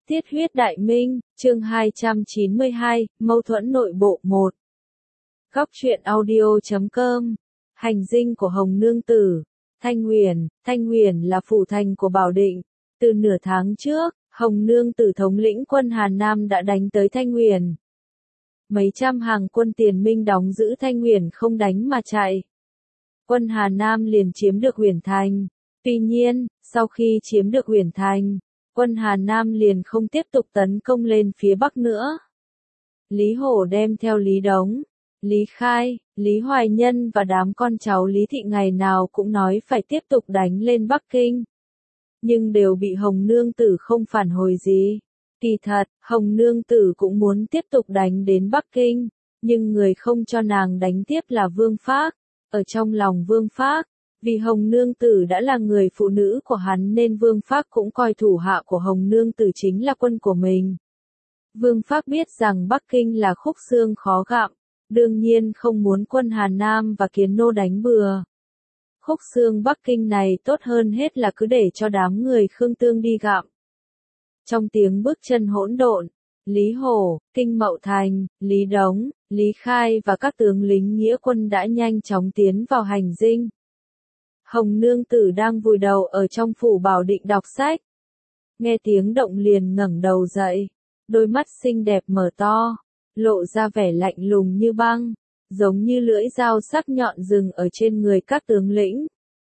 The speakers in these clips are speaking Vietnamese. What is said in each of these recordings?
Tiết huyết đại minh, chương 292, mâu thuẫn nội bộ 1. Góc truyện audio.com. Hành dinh của Hồng Nương Tử. Thanh Huyền là phủ thành của Bảo Định. Từ nửa tháng trước, Hồng Nương Tử thống lĩnh quân Hà Nam đã đánh tới Thanh Huyền. Mấy trăm hàng quân Tiền Minh đóng giữ Thanh Huyền không đánh mà chạy. Quân Hà Nam liền chiếm được Huyền Thành. Tuy nhiên, sau khi chiếm được Huyền Thành, quân Hà Nam liền không tiếp tục tấn công lên phía Bắc nữa. Lý Hổ đem theo Lý Đống, Lý Khai, Lý Hoài Nhân và đám con cháu Lý Thị ngày nào cũng nói phải tiếp tục đánh lên Bắc Kinh. Nhưng đều bị Hồng Nương Tử không phản hồi gì. Kỳ thật, Hồng Nương Tử cũng muốn tiếp tục đánh đến Bắc Kinh, nhưng người không cho nàng đánh tiếp là Vương Phác. Ở trong lòng Vương Phác, vì Hồng Nương Tử đã là người phụ nữ của hắn nên Vương Phác cũng coi thủ hạ của Hồng Nương Tử chính là quân của mình. Vương Phác biết rằng Bắc Kinh là khúc xương khó gặm, đương nhiên không muốn quân Hà Nam và Kiến Nô đánh bừa. Khúc xương Bắc Kinh này tốt hơn hết là cứ để cho đám người Khương Tương đi gặm. Trong tiếng bước chân hỗn độn, Lý Hổ, Kinh Mậu Thành, Lý Đống, Lý Khai và các tướng lính nghĩa quân đã nhanh chóng tiến vào hành dinh. Hồng Nương Tử đang vùi đầu ở trong phủ Bảo Định đọc sách. Nghe tiếng động liền ngẩng đầu dậy, đôi mắt xinh đẹp mở to, lộ ra vẻ lạnh lùng như băng, giống như lưỡi dao sắc nhọn dừng ở trên người các tướng lĩnh.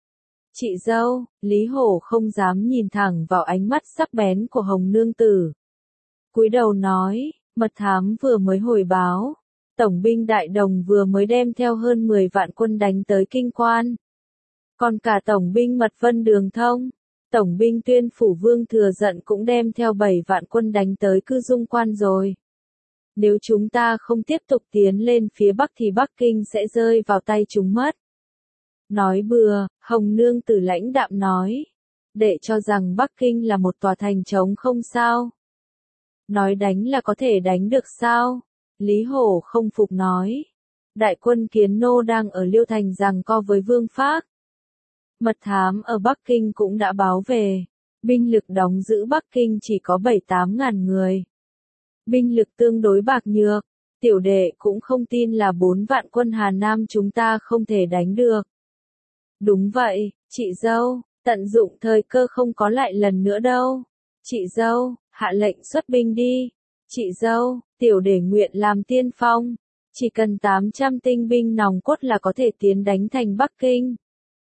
Chị dâu, Lý Hổ không dám nhìn thẳng vào ánh mắt sắc bén của Hồng Nương Tử. Cúi đầu nói, mật thám vừa mới hồi báo, tổng binh Đại Đồng vừa mới đem theo hơn 10 vạn quân đánh tới Kinh Quan. Còn cả tổng binh Mật Vân Đường Thông, tổng binh Tuyên Phủ Vương Thừa Dận cũng đem theo 7 vạn quân đánh tới Cư Dung Quan rồi. Nếu chúng ta không tiếp tục tiến lên phía Bắc thì Bắc Kinh sẽ rơi vào tay chúng mất. Nói bừa, Hồng Nương Tử lãnh đạm nói. Đệ cho rằng Bắc Kinh là một tòa thành trống không sao? Nói đánh là có thể đánh được sao? Lý Hổ không phục nói. Đại quân Kiến Nô đang ở Liêu Thành giằng co với Vương Phác. Mật thám ở Bắc Kinh cũng đã báo về. Binh lực đóng giữ Bắc Kinh chỉ có 7-8 ngàn người. Binh lực tương đối bạc nhược. Tiểu đệ cũng không tin là 4 vạn quân Hà Nam chúng ta không thể đánh được. Đúng vậy, chị dâu, tận dụng thời cơ không có lại lần nữa đâu. Chị dâu, hạ lệnh xuất binh đi. Chị dâu, tiểu đệ nguyện làm tiên phong. Chỉ cần 800 tinh binh nòng cốt là có thể tiến đánh thành Bắc Kinh.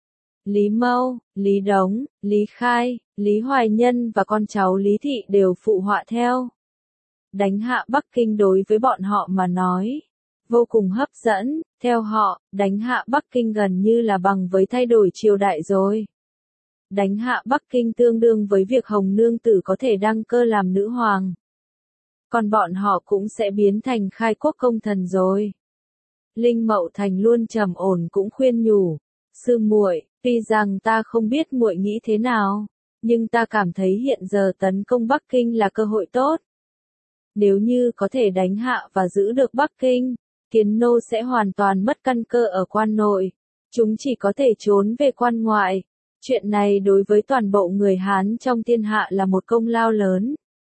Lý Mâu, Lý Đống, Lý Khai, Lý Hoài Nhân và con cháu Lý Thị đều phụ họa theo. Đánh hạ Bắc Kinh đối với bọn họ mà nói vô cùng hấp dẫn, theo họ, đánh hạ Bắc Kinh gần như là bằng với thay đổi triều đại rồi. Đánh hạ Bắc Kinh tương đương với việc Hồng Nương Tử có thể đăng cơ làm nữ hoàng. Còn bọn họ cũng sẽ biến thành khai quốc công thần rồi. Linh Mậu Thành luôn trầm ổn cũng khuyên nhủ, sư muội, tuy rằng ta không biết muội nghĩ thế nào, nhưng ta cảm thấy hiện giờ tấn công Bắc Kinh là cơ hội tốt. Nếu như có thể đánh hạ và giữ được Bắc Kinh, Kiến Nô sẽ hoàn toàn mất căn cơ ở quan nội. Chúng chỉ có thể trốn về quan ngoại. Chuyện này đối với toàn bộ người Hán trong thiên hạ là một công lao lớn.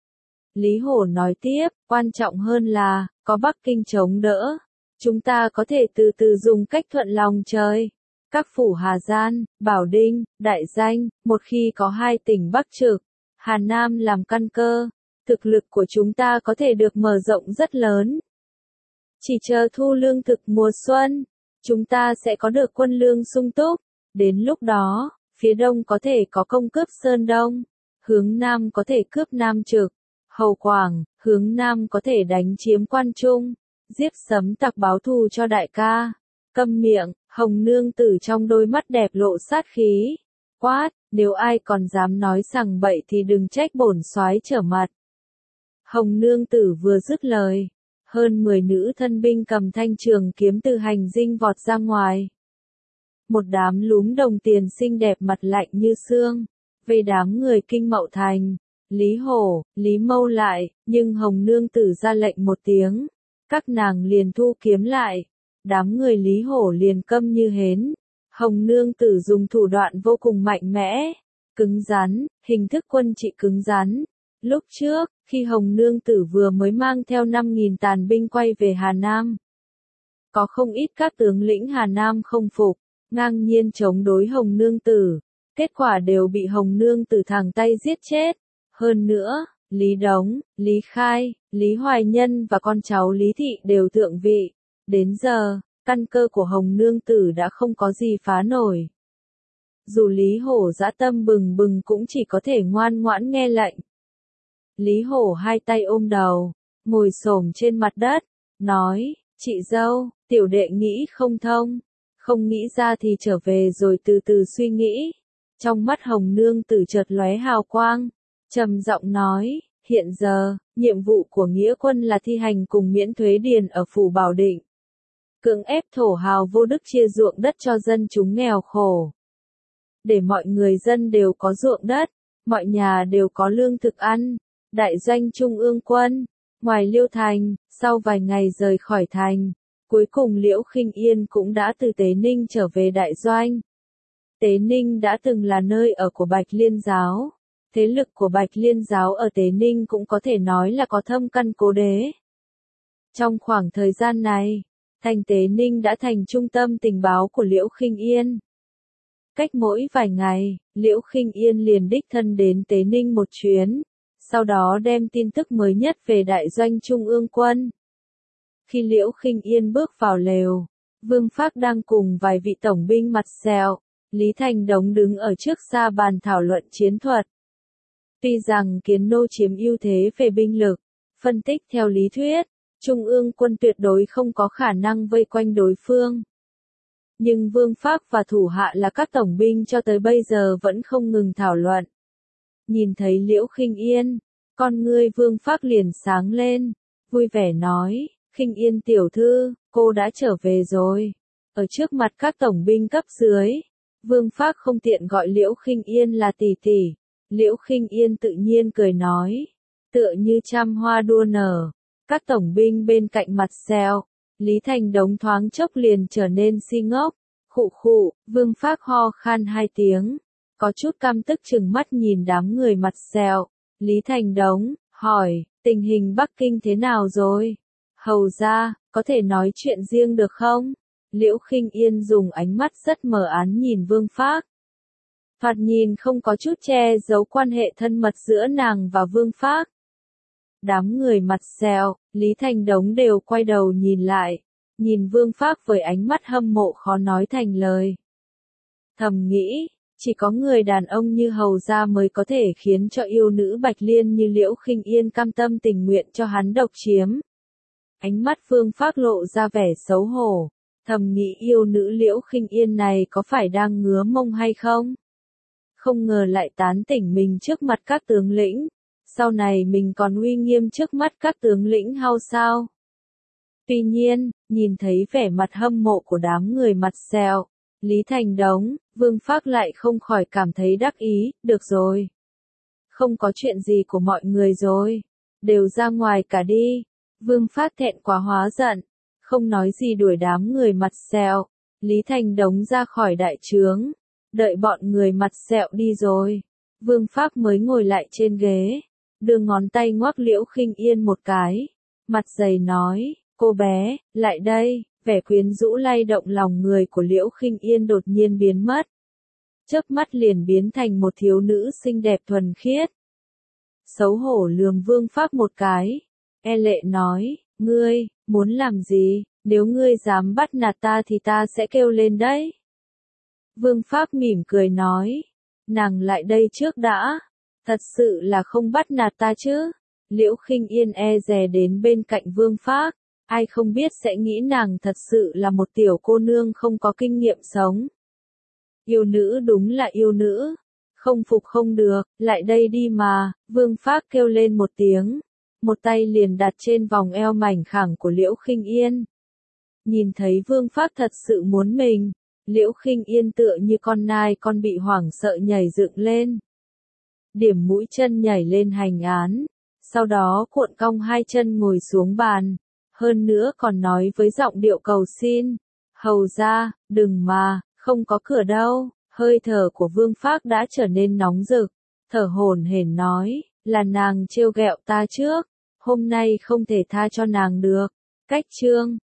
Lý Hổ nói tiếp, quan trọng hơn là, có Bắc Kinh chống đỡ. Chúng ta có thể từ từ dùng cách thuận lòng trời. Các phủ Hà Giang, Bảo Đinh, Đại Danh, một khi có 2 tỉnh Bắc trực, Hà Nam làm căn cơ, thực lực của chúng ta có thể được mở rộng rất lớn. Chỉ chờ thu lương thực mùa xuân, chúng ta sẽ có được quân lương sung túc. Đến lúc đó, phía đông có thể có công cướp Sơn Đông, hướng nam có thể cướp Nam Trực, Hầu Quảng, hướng nam có thể đánh chiếm Quan Trung, giết Sấm Tặc báo thù cho đại ca. Câm miệng, Hồng Nương Tử trong đôi mắt đẹp lộ sát khí. Quát, nếu ai còn dám nói sằng bậy thì đừng trách bổn soái trở mặt. Hồng Nương Tử vừa dứt lời, hơn 10 nữ thân binh cầm thanh trường kiếm từ hành dinh vọt ra ngoài. Một đám lúm đồng tiền xinh đẹp mặt lạnh như xương, về đám người Kinh Mậu Thành, Lý Hổ, Lý Mâu lại, nhưng Hồng Nương Tử ra lệnh một tiếng, các nàng liền thu kiếm lại, đám người Lý Hổ liền câm như hến. Hồng Nương Tử dùng thủ đoạn vô cùng mạnh mẽ, cứng rắn, hình thức quân trị cứng rắn. Lúc trước, Khi Hồng Nương Tử vừa mới mang theo 5.000 tàn binh quay về Hà Nam, có không ít các tướng lĩnh Hà Nam không phục, ngang nhiên chống đối Hồng Nương Tử, kết quả đều bị Hồng Nương Tử thẳng tay giết chết. Hơn nữa, Lý Đống, Lý Khai, Lý Hoài Nhân và con cháu Lý Thị đều thượng vị. Đến giờ, căn cơ của Hồng Nương Tử đã không có gì phá nổi. Dù Lý Hổ dã tâm bừng bừng cũng chỉ có thể ngoan ngoãn nghe lệnh. Lý Hổ hai tay ôm đầu, ngồi xổm trên mặt đất, nói, chị dâu, tiểu đệ nghĩ không thông, không nghĩ ra thì trở về rồi từ từ suy nghĩ. Trong mắt Hồng Nương Tử chợt lóe hào quang, trầm giọng nói, hiện giờ, nhiệm vụ của nghĩa quân là thi hành cùng miễn thuế điền ở Phủ Bảo Định. Cưỡng ép thổ hào vô đức chia ruộng đất cho dân chúng nghèo khổ. Để mọi người dân đều có ruộng đất, mọi nhà đều có lương thực ăn. Đại doanh Trung ương quân, ngoài Liêu Thành, sau vài ngày rời khỏi thành, cuối cùng Liễu Khinh Yên cũng đã từ Tế Ninh trở về đại doanh. Tế Ninh đã từng là nơi ở của Bạch Liên giáo. Thế lực của Bạch Liên giáo ở Tế Ninh cũng có thể nói là có thâm căn cố đế. Trong khoảng thời gian này, thành Tế Ninh đã thành trung tâm tình báo của Liễu Khinh Yên. Cách mỗi vài ngày, Liễu Khinh Yên liền đích thân đến Tế Ninh một chuyến, sau đó đem tin tức mới nhất về đại doanh Trung ương quân. Khi Liễu Khinh Yên bước vào lều, Vương Phác đang cùng vài vị tổng binh mặt sẹo, Lý Thành Đống đứng ở trước xa bàn thảo luận chiến thuật. Tuy rằng Kiến Nô chiếm ưu thế về binh lực, phân tích theo lý thuyết, Trung ương quân tuyệt đối không có khả năng vây quanh đối phương. Nhưng Vương Phác và thủ hạ là các tổng binh cho tới bây giờ vẫn không ngừng thảo luận. Nhìn thấy Liễu Khinh Yên, con ngươi Vương Phác liền sáng lên, vui vẻ nói, Khinh Yên tiểu thư, cô đã trở về rồi. Ở trước mặt các tổng binh cấp dưới, Vương Phác không tiện gọi Liễu Khinh Yên là tỷ tỷ. Liễu Khinh Yên tự nhiên cười nói, tựa như trăm hoa đua nở. Các tổng binh bên cạnh mặt sẹo, Lý Thành Đống thoáng chốc liền trở nên si ngốc. Khụ khụ, Vương Phác ho khan hai tiếng, có chút căm tức chừng mắt nhìn đám người mặt sẹo. Lý Thành Đống hỏi, tình hình Bắc Kinh thế nào rồi? Hầu ra, có thể nói chuyện riêng được không? Liễu Khinh Yên dùng ánh mắt rất mờ ám nhìn Vương Phác. Thoạt nhìn không có chút che giấu quan hệ thân mật giữa nàng và Vương Phác. Đám người mặt sẹo, Lý Thành Đống đều quay đầu nhìn lại, nhìn Vương Phác với ánh mắt hâm mộ khó nói thành lời. Thầm nghĩ, chỉ có người đàn ông như hầu gia mới có thể khiến cho yêu nữ Bạch Liên như Liễu Khinh Yên cam tâm tình nguyện cho hắn độc chiếm. Ánh mắt Vương Phác lộ ra vẻ xấu hổ, thầm nghĩ yêu nữ Liễu Khinh Yên này có phải đang ngứa mông hay không? Không ngờ lại tán tỉnh mình trước mặt các tướng lĩnh, sau này mình còn uy nghiêm trước mắt các tướng lĩnh hay sao? Tuy nhiên, nhìn thấy vẻ mặt hâm mộ của đám người mặt sẹo, Lý Thành Đống, Vương Phác lại không khỏi cảm thấy đắc ý, được rồi. Không có chuyện gì của mọi người rồi, đều ra ngoài cả đi. Vương Phác thẹn quá hóa giận, không nói gì đuổi đám người mặt sẹo, Lý Thành Đống ra khỏi đại trướng, đợi bọn người mặt sẹo đi rồi. Vương Phác mới ngồi lại trên ghế, đưa ngón tay ngoắc Liễu Khinh Yên một cái, mặt dày nói, cô bé, lại đây. Vẻ quyến rũ lay động lòng người của Liễu Khinh Yên đột nhiên biến mất. Chớp mắt liền biến thành một thiếu nữ xinh đẹp thuần khiết. Xấu hổ lườm Vương Phác một cái. E lệ nói, ngươi, muốn làm gì, nếu ngươi dám bắt nạt ta thì ta sẽ kêu lên đấy. Vương Phác mỉm cười nói, nàng lại đây trước đã, thật sự là không bắt nạt ta chứ. Liễu Khinh Yên e dè đến bên cạnh Vương Phác. Ai không biết sẽ nghĩ nàng thật sự là một tiểu cô nương không có kinh nghiệm sống. Yêu nữ đúng là yêu nữ. Không phục không được, lại đây đi mà, Vương Phác kêu lên một tiếng. Một tay liền đặt trên vòng eo mảnh khảnh của Liễu Khinh Yên. Nhìn thấy Vương Phác thật sự muốn mình, Liễu Khinh Yên tựa như con nai con bị hoảng sợ nhảy dựng lên. Điểm mũi chân nhảy lên hành án, sau đó cuộn cong hai chân ngồi xuống bàn. Hơn nữa còn nói với giọng điệu cầu xin, hầu ra, đừng mà, không có cửa đâu. Hơi thở của Vương Phác đã trở nên nóng rực, thở hổn hển nói, là nàng trêu ghẹo ta trước, hôm nay không thể tha cho nàng được. Cách chương